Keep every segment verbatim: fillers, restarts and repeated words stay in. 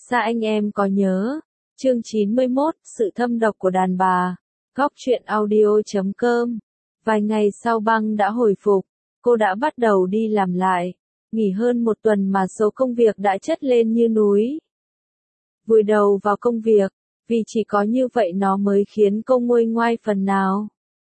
Sa anh em có nhớ. Chương chín mươi mốt, sự thâm độc của đàn bà. Góc truyện audio chấm com. Vài ngày sau Băng đã hồi phục, cô đã bắt đầu đi làm lại. Nghỉ hơn một tuần mà số công việc đã chất lên như núi. Vùi đầu vào công việc, vì chỉ có như vậy nó mới khiến cô nguôi ngoai phần nào.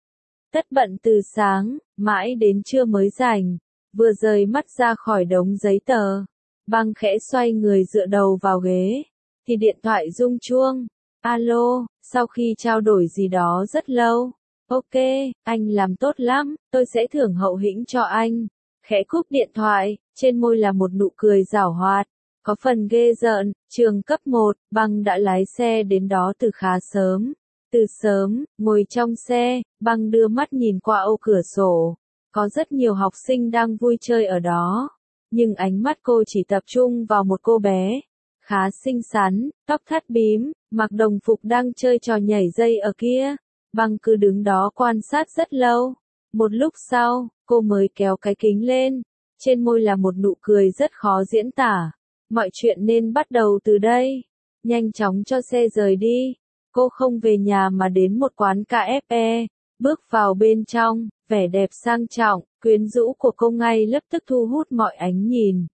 Tất bận từ sáng, mãi đến trưa mới rảnh, vừa rời mắt ra khỏi đống giấy tờ. Băng khẽ xoay người dựa đầu vào ghế, thì điện thoại rung chuông. Alo, sau khi trao đổi gì đó rất lâu. Ok, anh làm tốt lắm, tôi sẽ thưởng hậu hĩnh cho anh. Khẽ cúp điện thoại, trên môi là một nụ cười giảo hoạt. Có phần ghê rợn, trường cấp một, Băng đã lái xe đến đó từ khá sớm. Từ sớm, ngồi trong xe, Băng đưa mắt nhìn qua ô cửa sổ. Có rất nhiều học sinh đang vui chơi ở đó. Nhưng ánh mắt cô chỉ tập trung vào một cô bé. Khá xinh xắn, tóc thắt bím, mặc đồng phục đang chơi trò nhảy dây ở kia. Băng cứ đứng đó quan sát rất lâu. Một lúc sau, cô mới kéo cái kính lên. Trên môi là một nụ cười rất khó diễn tả. Mọi chuyện nên bắt đầu từ đây. Nhanh chóng cho xe rời đi. Cô không về nhà mà đến một quán cà phê. Bước vào bên trong, vẻ đẹp sang trọng, quyến rũ của cô ngay lập tức thu hút mọi ánh nhìn.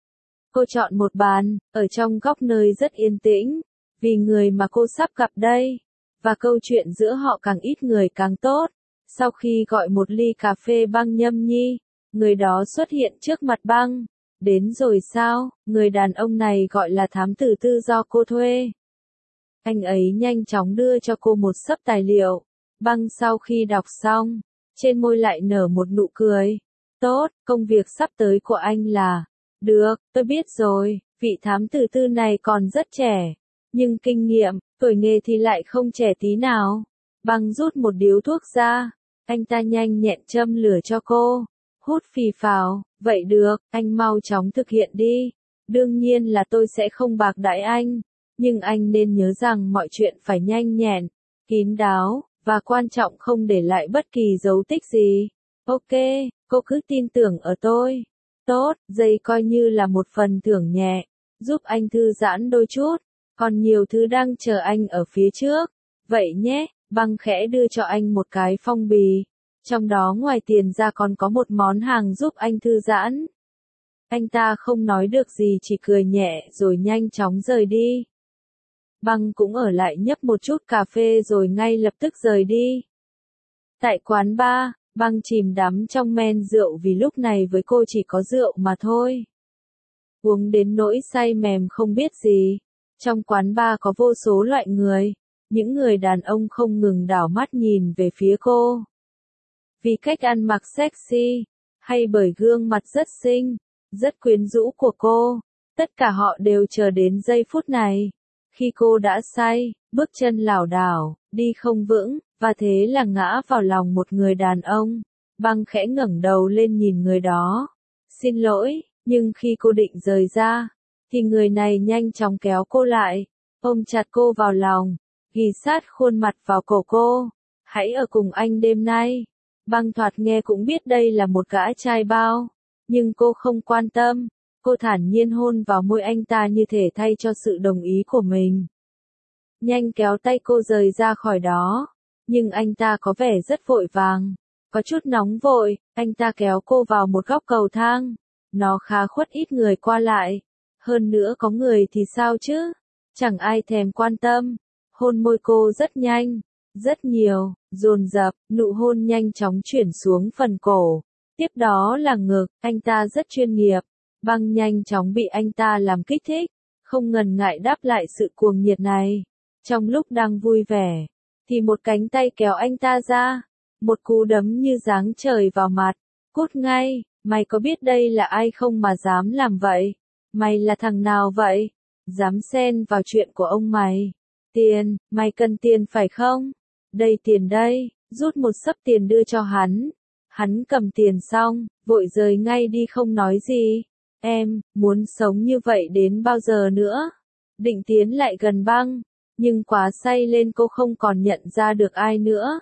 Cô chọn một bàn, ở trong góc nơi rất yên tĩnh, vì người mà cô sắp gặp đây. Và câu chuyện giữa họ càng ít người càng tốt. Sau khi gọi một ly cà phê Băng nhâm nhi, người đó xuất hiện trước mặt Băng. Đến rồi sao? Người đàn ông này gọi là thám tử tư do cô thuê. Anh ấy nhanh chóng đưa cho cô một xấp tài liệu. Băng sau khi đọc xong, trên môi lại nở một nụ cười. Tốt, công việc sắp tới của anh là... Được, tôi biết rồi, vị thám tử tư này còn rất trẻ. Nhưng kinh nghiệm, tuổi nghề thì lại không trẻ tí nào. Băng rút một điếu thuốc ra. Anh ta nhanh nhẹn châm lửa cho cô. Hút phì phào, vậy được, anh mau chóng thực hiện đi. Đương nhiên là tôi sẽ không bạc đãi anh. Nhưng anh nên nhớ rằng mọi chuyện phải nhanh nhẹn, kín đáo, và quan trọng không để lại bất kỳ dấu tích gì. Ok, cô cứ tin tưởng ở tôi. Tốt, dây coi như là một phần thưởng nhẹ, giúp anh thư giãn đôi chút. Còn nhiều thứ đang chờ anh ở phía trước. Vậy nhé, Băng khẽ đưa cho anh một cái phong bì. Trong đó ngoài tiền ra còn có một món hàng giúp anh thư giãn. Anh ta không nói được gì chỉ cười nhẹ rồi nhanh chóng rời đi. Băng cũng ở lại nhấp một chút cà phê rồi ngay lập tức rời đi. Tại quán bar, Băng chìm đắm trong men rượu vì lúc này với cô chỉ có rượu mà thôi. Uống đến nỗi say mềm không biết gì. Trong quán bar có vô số loại người. Những người đàn ông không ngừng đảo mắt nhìn về phía cô. Vì cách ăn mặc sexy, hay bởi gương mặt rất xinh, rất quyến rũ của cô, tất cả họ đều chờ đến giây phút này. Khi cô đã say, bước chân lảo đảo, đi không vững, và thế là ngã vào lòng một người đàn ông. Băng khẽ ngẩng đầu lên nhìn người đó. Xin lỗi, nhưng khi cô định rời ra, thì người này nhanh chóng kéo cô lại, ôm chặt cô vào lòng, ghì sát khuôn mặt vào cổ cô. Hãy ở cùng anh đêm nay. Băng thoạt nghe cũng biết đây là một gã trai bao, nhưng cô không quan tâm. Cô thản nhiên hôn vào môi anh ta như thể thay cho sự đồng ý của mình. Nhanh kéo tay cô rời ra khỏi đó. Nhưng anh ta có vẻ rất vội vàng. Có chút nóng vội, anh ta kéo cô vào một góc cầu thang. Nó khá khuất ít người qua lại. Hơn nữa có người thì sao chứ? Chẳng ai thèm quan tâm. Hôn môi cô rất nhanh, rất nhiều, dồn dập, nụ hôn nhanh chóng chuyển xuống phần cổ. Tiếp đó là ngực, anh ta rất chuyên nghiệp. Băng nhanh chóng bị anh ta làm kích thích, không ngần ngại đáp lại sự cuồng nhiệt này. Trong lúc đang vui vẻ, thì một cánh tay kéo anh ta ra, một cú đấm như giáng trời vào mặt. Cút ngay, mày có biết đây là ai không mà dám làm vậy? Mày là thằng nào vậy? Dám xen vào chuyện của ông mày? Tiền, mày cần tiền phải không? Đây tiền đây, rút một xấp tiền đưa cho hắn. Hắn cầm tiền xong, vội rời ngay đi không nói gì. Em, muốn sống như vậy đến bao giờ nữa? Định tiến lại gần Băng, nhưng quá say lên cô không còn nhận ra được ai nữa.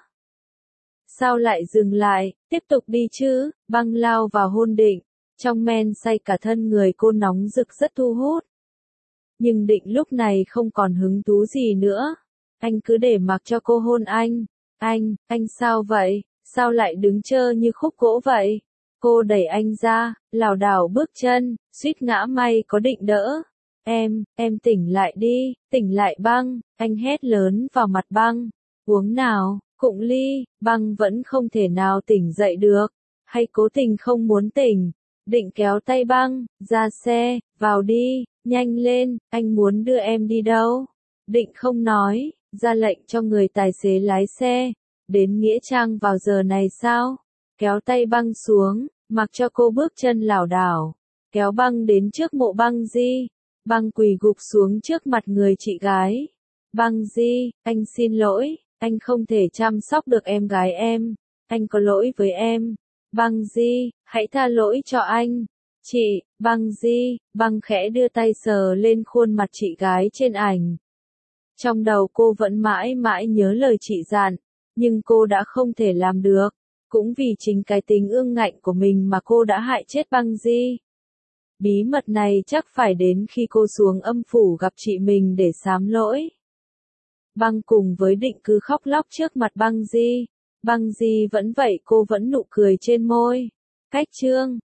Sao lại dừng lại, tiếp tục đi chứ? Băng lao vào hôn định, trong men say cả thân người cô nóng rực rất thu hút. Nhưng Định lúc này không còn hứng thú gì nữa. Anh cứ để mặc cho cô hôn anh. Anh, anh sao vậy? Sao lại đứng trơ như khúc gỗ vậy? Cô đẩy anh ra, lảo đảo bước chân, suýt ngã, may có Định đỡ. Em, em tỉnh lại đi, tỉnh lại Băng, anh hét lớn vào mặt Băng. Uống nào, cụng ly. Băng vẫn không thể nào tỉnh dậy được, hay cố tình không muốn tỉnh. Định kéo tay Băng, ra xe, vào đi, nhanh lên, anh muốn đưa em đi đâu? Định không nói, ra lệnh cho người tài xế lái xe. Đến Nghĩa Trang vào giờ này sao? Kéo tay Băng xuống, mặc cho cô bước chân lảo đảo. Kéo Băng đến trước mộ Băng Di. Băng quỳ gục xuống trước mặt người chị gái. Băng Di, anh xin lỗi, anh không thể chăm sóc được em gái em. Anh có lỗi với em. Băng Di, hãy tha lỗi cho anh. Chị, Băng Di, Băng khẽ đưa tay sờ lên khuôn mặt chị gái trên ảnh. Trong đầu cô vẫn mãi mãi nhớ lời chị dặn, nhưng cô đã không thể làm được. Cũng vì chính cái tính ương ngạnh của mình mà cô đã hại chết Băng Di. Bí mật này chắc phải đến khi cô xuống âm phủ gặp chị mình để sám lỗi. Băng cùng với Định cứ khóc lóc trước mặt Băng Di. Băng Di vẫn vậy, cô vẫn nụ cười trên môi. Cách chương